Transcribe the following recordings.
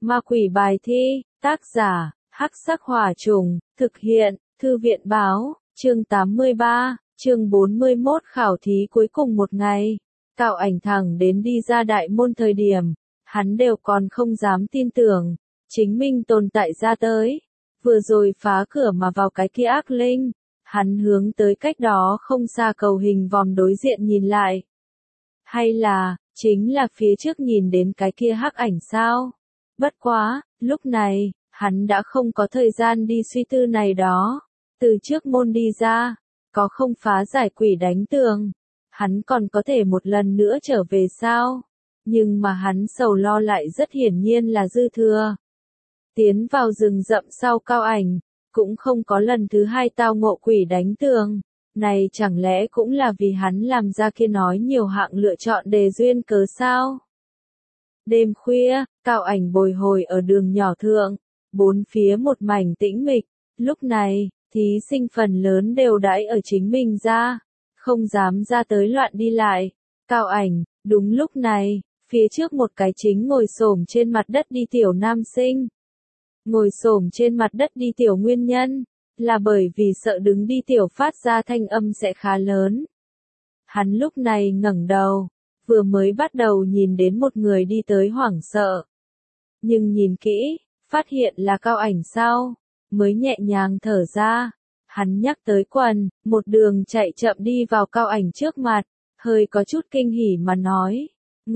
Ma quỷ bài thi, tác giả, Hắc Sắc Hỏa Trùng, thực hiện, Thư viện báo, chương 83, chương 41 khảo thí cuối cùng một ngày. Cao Ảnh thẳng đến đi ra đại môn thời điểm, hắn đều còn không dám tin tưởng, chính mình tồn tại ra tới. Vừa rồi phá cửa mà vào cái kia ác linh, hắn hướng tới cách đó không xa cầu hình vòm đối diện nhìn lại. Hay là, chính là phía trước nhìn đến cái kia hắc ảnh sao? Bất quá, lúc này, hắn đã không có thời gian đi suy tư này đó. Từ trước môn đi ra, có không phá giải quỷ đánh tường, hắn còn có thể một lần nữa trở về sao? Nhưng mà hắn sầu lo lại rất hiển nhiên là dư thừa. Tiến vào rừng rậm sau Cao Ảnh, cũng không có lần thứ hai tao ngộ quỷ đánh tường. Này chẳng lẽ cũng là vì hắn làm ra kia nói nhiều hạng lựa chọn đề duyên cớ sao? Đêm khuya, Cao Ảnh bồi hồi ở đường nhỏ thượng, bốn phía một mảnh tĩnh mịch, lúc này, thí sinh phần lớn đều đãi ở chính mình ra, không dám ra tới loạn đi lại. Cao Ảnh, đúng lúc này, phía trước một cái chính ngồi xổm trên mặt đất đi tiểu nam sinh. Ngồi xổm trên mặt đất đi tiểu nguyên nhân, là bởi vì sợ đứng đi tiểu phát ra thanh âm sẽ khá lớn. Hắn lúc này ngẩng đầu, vừa mới bắt đầu nhìn đến một người đi tới hoảng sợ. Nhưng nhìn kỹ, phát hiện là Cao Ảnh sau, mới nhẹ nhàng thở ra. Hắn nhắc tới quần, một đường chạy chậm đi vào Cao Ảnh trước mặt, hơi có chút kinh hỉ mà nói.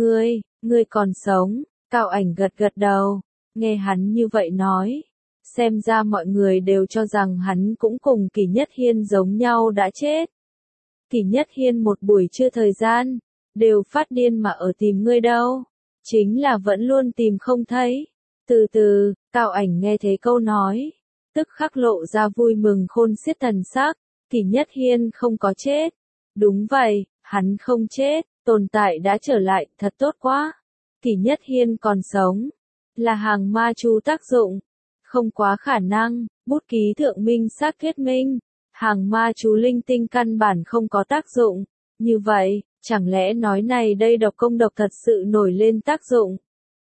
Ngươi còn sống, Cao Ảnh gật gật đầu, nghe hắn như vậy nói. Xem ra mọi người đều cho rằng hắn cũng cùng Kỷ Nhất Hiên giống nhau đã chết. Kỷ Nhất Hiên một buổi trưa thời gian, đều phát điên mà ở tìm ngươi đâu. Chính là vẫn luôn tìm không thấy. Từ từ, Cao Ảnh nghe thấy câu nói, tức khắc lộ ra vui mừng khôn xiết thần sắc. Kỷ Nhất Hiên không có chết. Đúng vậy, hắn không chết, tồn tại đã trở lại, thật tốt quá. Kỷ Nhất Hiên còn sống, là hàng ma chú tác dụng. Không quá khả năng, bút ký thượng minh xác thuyết minh, hàng ma chú linh tinh căn bản không có tác dụng. Như vậy, chẳng lẽ nói này đây độc công độc thật sự nổi lên tác dụng?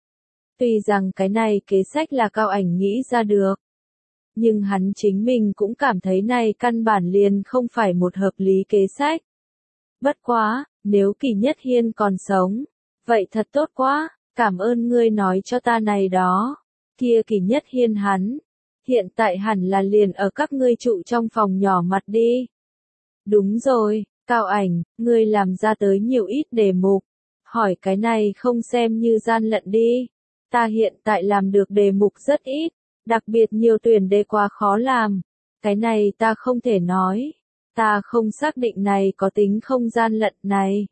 Tuy rằng cái này kế sách là Cao Ảnh nghĩ ra được, nhưng hắn chính mình cũng cảm thấy này căn bản liền không phải một hợp lý kế sách. Bất quá, nếu Kỷ Nhất Hiên còn sống, vậy thật tốt quá, cảm ơn ngươi nói cho ta này đó. Kia Kỷ Nhất Hiên hắn, hiện tại hẳn là liền ở các ngươi trụ trong phòng nhỏ mặt đi. Đúng rồi, Cao Ảnh, ngươi làm ra tới nhiều ít đề mục, hỏi cái này không xem như gian lận đi. Ta hiện tại làm được đề mục rất ít, đặc biệt nhiều tuyển đề quá khó làm. Cái này ta không thể nói, ta không xác định này có tính không gian lận này.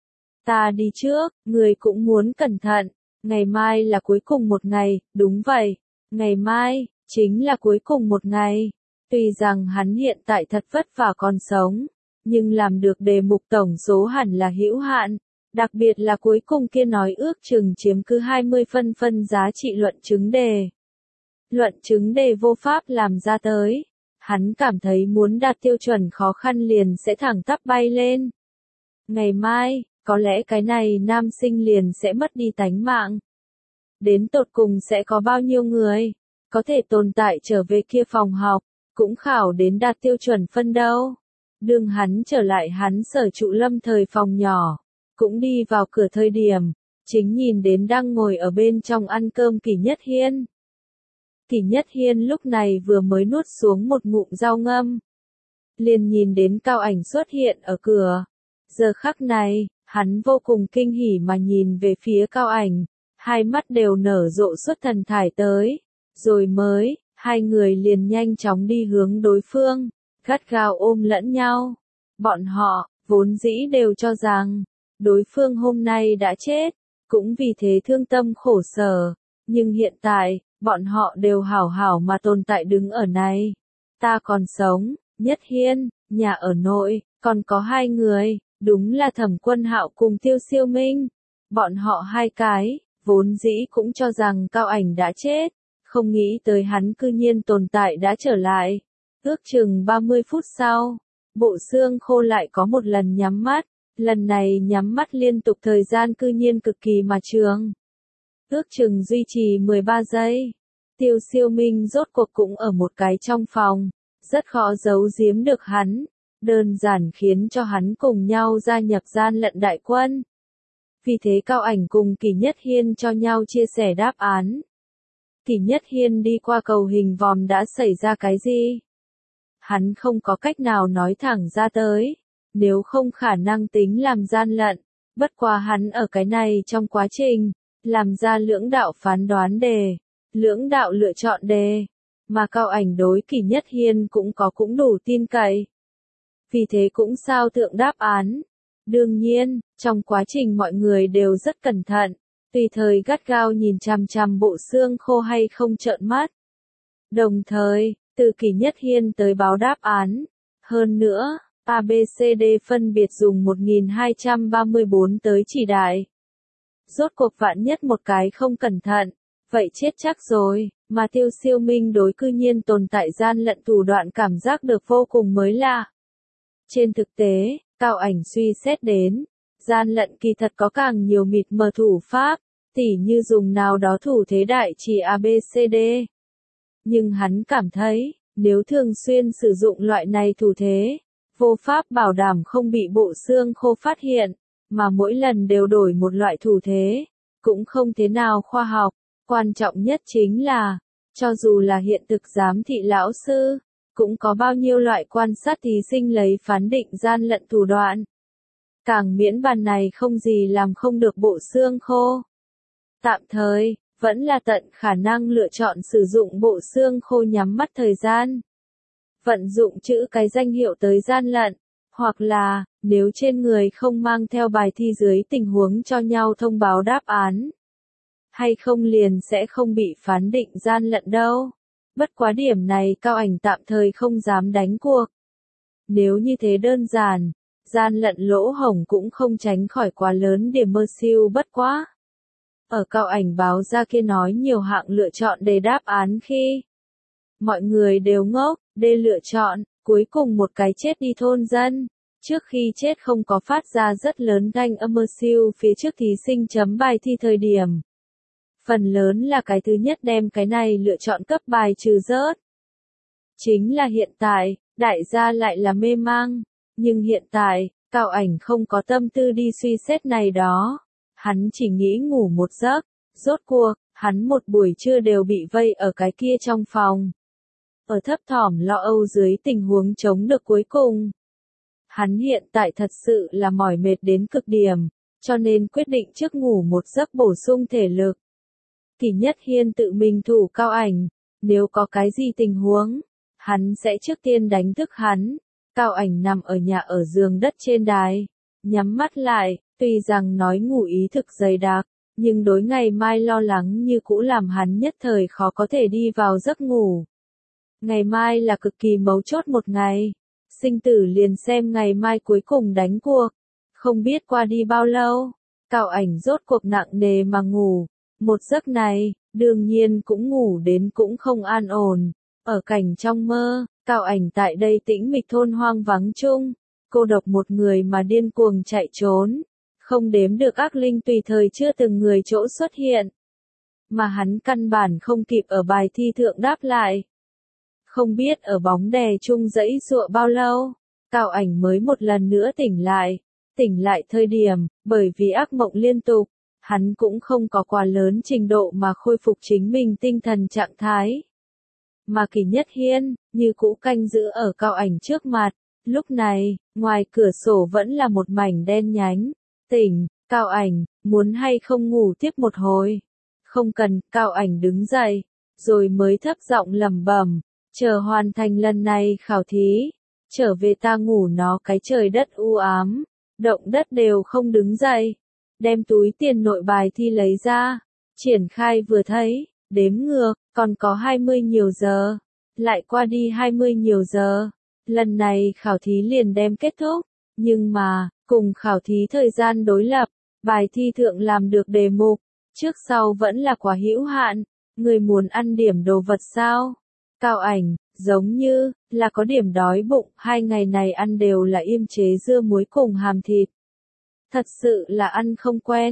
Ta đi trước, ngươi cũng muốn cẩn thận. Ngày mai là cuối cùng một ngày, đúng vậy, ngày mai, chính là cuối cùng một ngày. Tuy rằng hắn hiện tại thật vất vả còn sống, nhưng làm được đề mục tổng số hẳn là hữu hạn, đặc biệt là cuối cùng kia nói ước chừng chiếm cứ 20 phân giá trị luận chứng đề. Luận chứng đề vô pháp làm ra tới, hắn cảm thấy muốn đạt tiêu chuẩn khó khăn liền sẽ thẳng tắp bay lên. Ngày mai, có lẽ cái này nam sinh liền sẽ mất đi tánh mạng. Đến tột cùng sẽ có bao nhiêu người có thể tồn tại trở về kia phòng học, cũng khảo đến đạt tiêu chuẩn phân đâu. Đường hắn trở lại hắn sở trụ lâm thời phòng nhỏ, cũng đi vào cửa thời điểm, chính nhìn đến đang ngồi ở bên trong ăn cơm Kỷ Nhất Hiên. Kỷ Nhất Hiên lúc này vừa mới nuốt xuống một ngụm rau ngâm, liền nhìn đến Cao Ảnh xuất hiện ở cửa. Giờ khắc này, hắn vô cùng kinh hỉ mà nhìn về phía Cao Ảnh, hai mắt đều nở rộ xuất thần thải tới, rồi mới, hai người liền nhanh chóng đi hướng đối phương, gắt gao ôm lẫn nhau. Bọn họ, vốn dĩ đều cho rằng, đối phương hôm nay đã chết, cũng vì thế thương tâm khổ sở, nhưng hiện tại, bọn họ đều hảo hảo mà tồn tại đứng ở này. Ta còn sống, Nhất Hiên, nhà ở nội, còn có hai người. Đúng là Thẩm Quân Hạo cùng Tiêu Siêu Minh. Bọn họ hai cái, vốn dĩ cũng cho rằng Cao Ảnh đã chết, không nghĩ tới hắn cư nhiên tồn tại đã trở lại. Ước chừng 30 phút sau, bộ xương khô lại có một lần nhắm mắt, lần này nhắm mắt liên tục thời gian cư nhiên cực kỳ mà trường. ước chừng duy trì 13 giây. Tiêu Siêu Minh rốt cuộc cũng ở một cái trong phòng, rất khó giấu giếm được hắn, đơn giản khiến cho hắn cùng nhau gia nhập gian lận đại quân. Vì thế Cao Ảnh cùng Kỷ Nhất Hiên cho nhau chia sẻ đáp án. Kỷ Nhất Hiên đi qua cầu hình vòm đã xảy ra cái gì? Hắn không có cách nào nói thẳng ra tới, nếu không khả năng tính làm gian lận, bất quá hắn ở cái này trong quá trình, làm ra lưỡng đạo phán đoán đề, lưỡng đạo lựa chọn đề, mà Cao Ảnh đối Kỷ Nhất Hiên cũng đủ tin cậy. Vì thế cũng sao thượng đáp án. Đương nhiên, trong quá trình mọi người đều rất cẩn thận, tùy thời gắt gao nhìn chằm chằm bộ xương khô hay không trợn mắt. Đồng thời, từ Kỷ Nhất Hiên tới báo đáp án. Hơn nữa, ABCD phân biệt dùng 1234 tới chỉ đại. Rốt cuộc vạn nhất một cái không cẩn thận, vậy chết chắc rồi, mà Tiêu Siêu Minh đối cư nhiên tồn tại gian lận thủ đoạn cảm giác được vô cùng mới lạ. Trên thực tế, Cao Ảnh suy xét đến, gian lận kỳ thật có càng nhiều mịt mờ thủ pháp, tỉ như dùng nào đó thủ thế đại chỉ ABCD. Nhưng hắn cảm thấy, nếu thường xuyên sử dụng loại này thủ thế, vô pháp bảo đảm không bị bộ xương khô phát hiện, mà mỗi lần đều đổi một loại thủ thế, cũng không thế nào khoa học. Quan trọng nhất chính là, cho dù là hiện thực giám thị lão sư, cũng có bao nhiêu loại quan sát thí sinh lấy phán định gian lận thủ đoạn. Càng miễn bàn này không gì làm không được bộ xương khô. Tạm thời, vẫn là tận khả năng lựa chọn sử dụng bộ xương khô nhắm mắt thời gian. Vận dụng chữ cái danh hiệu tới gian lận, hoặc là, nếu trên người không mang theo bài thi dưới tình huống cho nhau thông báo đáp án. Hay không liền sẽ không bị phán định gian lận đâu. Bất quá điểm này Cao Ảnh tạm thời không dám đánh cuộc. Nếu như thế đơn giản, gian lận lỗ hổng cũng không tránh khỏi quá lớn điểm mơ siêu bất quá. Ở Cao Ảnh báo ra kia nói nhiều hạng lựa chọn để đáp án khi mọi người đều ngốc, để lựa chọn, cuối cùng một cái chết đi thôn dân. Trước khi chết không có phát ra rất lớn ganh âm mơ siêu phía trước thí sinh chấm bài thi thời điểm. Phần lớn là cái thứ nhất đem cái này lựa chọn cấp bài trừ rớt. Chính là hiện tại, đại gia lại là mê mang. Nhưng hiện tại, Cao Ảnh không có tâm tư đi suy xét này đó. Hắn chỉ nghĩ ngủ một giấc. Rốt cuộc, hắn một buổi trưa đều bị vây ở cái kia trong phòng. Ở thấp thỏm lo âu dưới tình huống chống được cuối cùng. Hắn hiện tại thật sự là mỏi mệt đến cực điểm, cho nên quyết định trước ngủ một giấc bổ sung thể lực. Kỷ Nhất Hiên tự mình thủ Cao Ảnh, nếu có cái gì tình huống, hắn sẽ trước tiên đánh thức hắn. Cao Ảnh nằm ở nhà ở giường đất trên đài, nhắm mắt lại, tuy rằng nói ngủ ý thực dày đặc, nhưng đối ngày mai lo lắng như cũ làm hắn nhất thời khó có thể đi vào giấc ngủ. Ngày mai là cực kỳ mấu chốt một ngày, sinh tử liền xem ngày mai cuối cùng đánh cuộc. Không biết qua đi bao lâu, Cao Ảnh rốt cuộc nặng nề mà ngủ. Một giấc này, đương nhiên cũng ngủ đến cũng không an ổn. Ở cảnh trong mơ, Cao Ảnh tại đây tĩnh mịch thôn hoang vắng chung, cô độc một người mà điên cuồng chạy trốn. Không đếm được ác linh tùy thời chưa từng người chỗ xuất hiện. Mà hắn căn bản không kịp ở bài thi thượng đáp lại. Không biết ở bóng đè chung dãy dụa bao lâu, Cao Ảnh mới một lần nữa tỉnh lại. Tỉnh lại thời điểm, bởi vì ác mộng liên tục, hắn cũng không có quá lớn trình độ mà khôi phục chính mình tinh thần trạng thái. Mà Kỷ Nhất Hiên, như cũ canh giữ ở Cao Ảnh trước mặt, lúc này, ngoài cửa sổ vẫn là một mảnh đen nhánh. Tỉnh, Cao Ảnh, muốn hay không ngủ tiếp một hồi? Không cần, Cao Ảnh đứng dậy, rồi mới thấp giọng lẩm bẩm, chờ hoàn thành lần này khảo thí, trở về ta ngủ nó cái trời đất u ám, động đất đều không đứng dậy. Đem túi tiền nội bài thi lấy ra, triển khai vừa thấy, đếm ngược, còn có 20 nhiều giờ, lại qua đi 20 nhiều giờ, lần này khảo thí liền đem kết thúc, nhưng mà, cùng khảo thí thời gian đối lập, bài thi thượng làm được đề mục, trước sau vẫn là quá hữu hạn, người muốn ăn điểm đồ vật sao? Cao Ảnh, giống như, là có điểm đói bụng, 2 ngày này ăn đều là yêm chế dưa muối cùng hàm thịt. Thật sự là ăn không quen,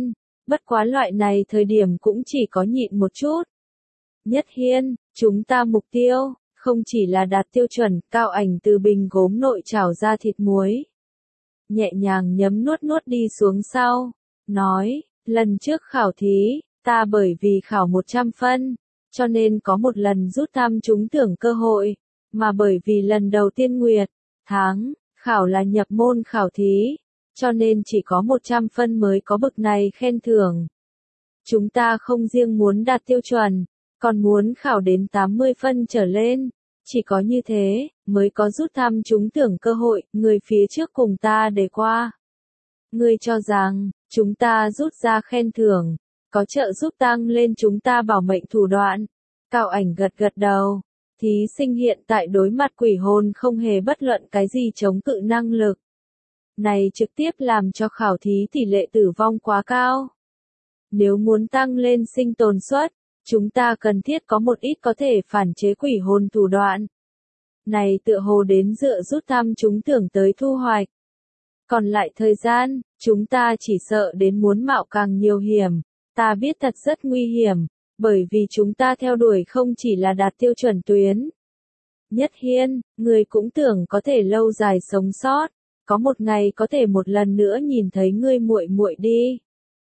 Bất quá loại này thời điểm cũng chỉ có nhịn một chút. Nhất Hiên, chúng ta mục tiêu, không chỉ là đạt tiêu chuẩn, Cao Ảnh từ bình gốm nội trảo ra thịt muối. Nhẹ nhàng nhấm nuốt nuốt đi xuống sau, nói, lần trước khảo thí, ta bởi vì khảo 100 phân, cho nên có một lần rút thăm trúng thưởng cơ hội, mà bởi vì lần đầu tiên Nguyệt, tháng, khảo là nhập môn khảo thí, cho nên chỉ có 100 phân mới có bực này khen thưởng. Chúng ta không riêng muốn đạt tiêu chuẩn, còn muốn khảo đến 80 phân trở lên, chỉ có như thế, mới có rút thăm trúng thưởng cơ hội, người phía trước cùng ta để qua. Ngươi cho rằng, chúng ta rút ra khen thưởng, có trợ giúp tăng lên chúng ta bảo mệnh thủ đoạn. Cao Ảnh gật gật đầu, thí sinh hiện tại đối mặt quỷ hồn không hề bất luận cái gì chống cự năng lực. Này trực tiếp làm cho khảo thí tỷ lệ tử vong quá cao. Nếu muốn tăng lên sinh tồn suất, chúng ta cần thiết có một ít có thể phản chế quỷ hồn thủ đoạn. Này tựa hồ đến dựa rút thăm chúng thưởng tới thu hoạch. Còn lại thời gian, chúng ta chỉ sợ đến muốn mạo càng nhiều hiểm. Ta biết thật rất nguy hiểm, bởi vì chúng ta theo đuổi không chỉ là đạt tiêu chuẩn tuyến. Nhất Hiên, người cũng tưởng có thể lâu dài sống sót, có một ngày có thể một lần nữa nhìn thấy ngươi muội muội đi.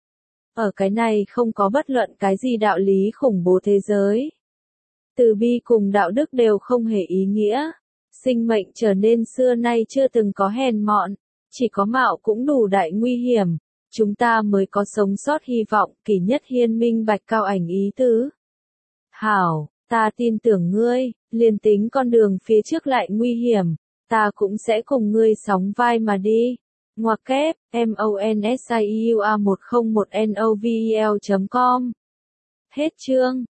Ở cái này không có bất luận cái gì đạo lý khủng bố thế giới. Từ bi cùng đạo đức đều không hề ý nghĩa. Sinh mệnh trở nên xưa nay chưa từng có hèn mọn, chỉ có mạo cũng đủ đại nguy hiểm. Chúng ta mới có sống sót hy vọng. Kỷ Nhất Hiên minh bạch Cao Ảnh ý tứ. Hảo, ta tin tưởng ngươi, liền tính con đường phía trước lại nguy hiểm, ta cũng sẽ cùng ngươi sóng vai mà đi. Ngoặc kép, MONSIUA101NOVEL.com. Hết chương.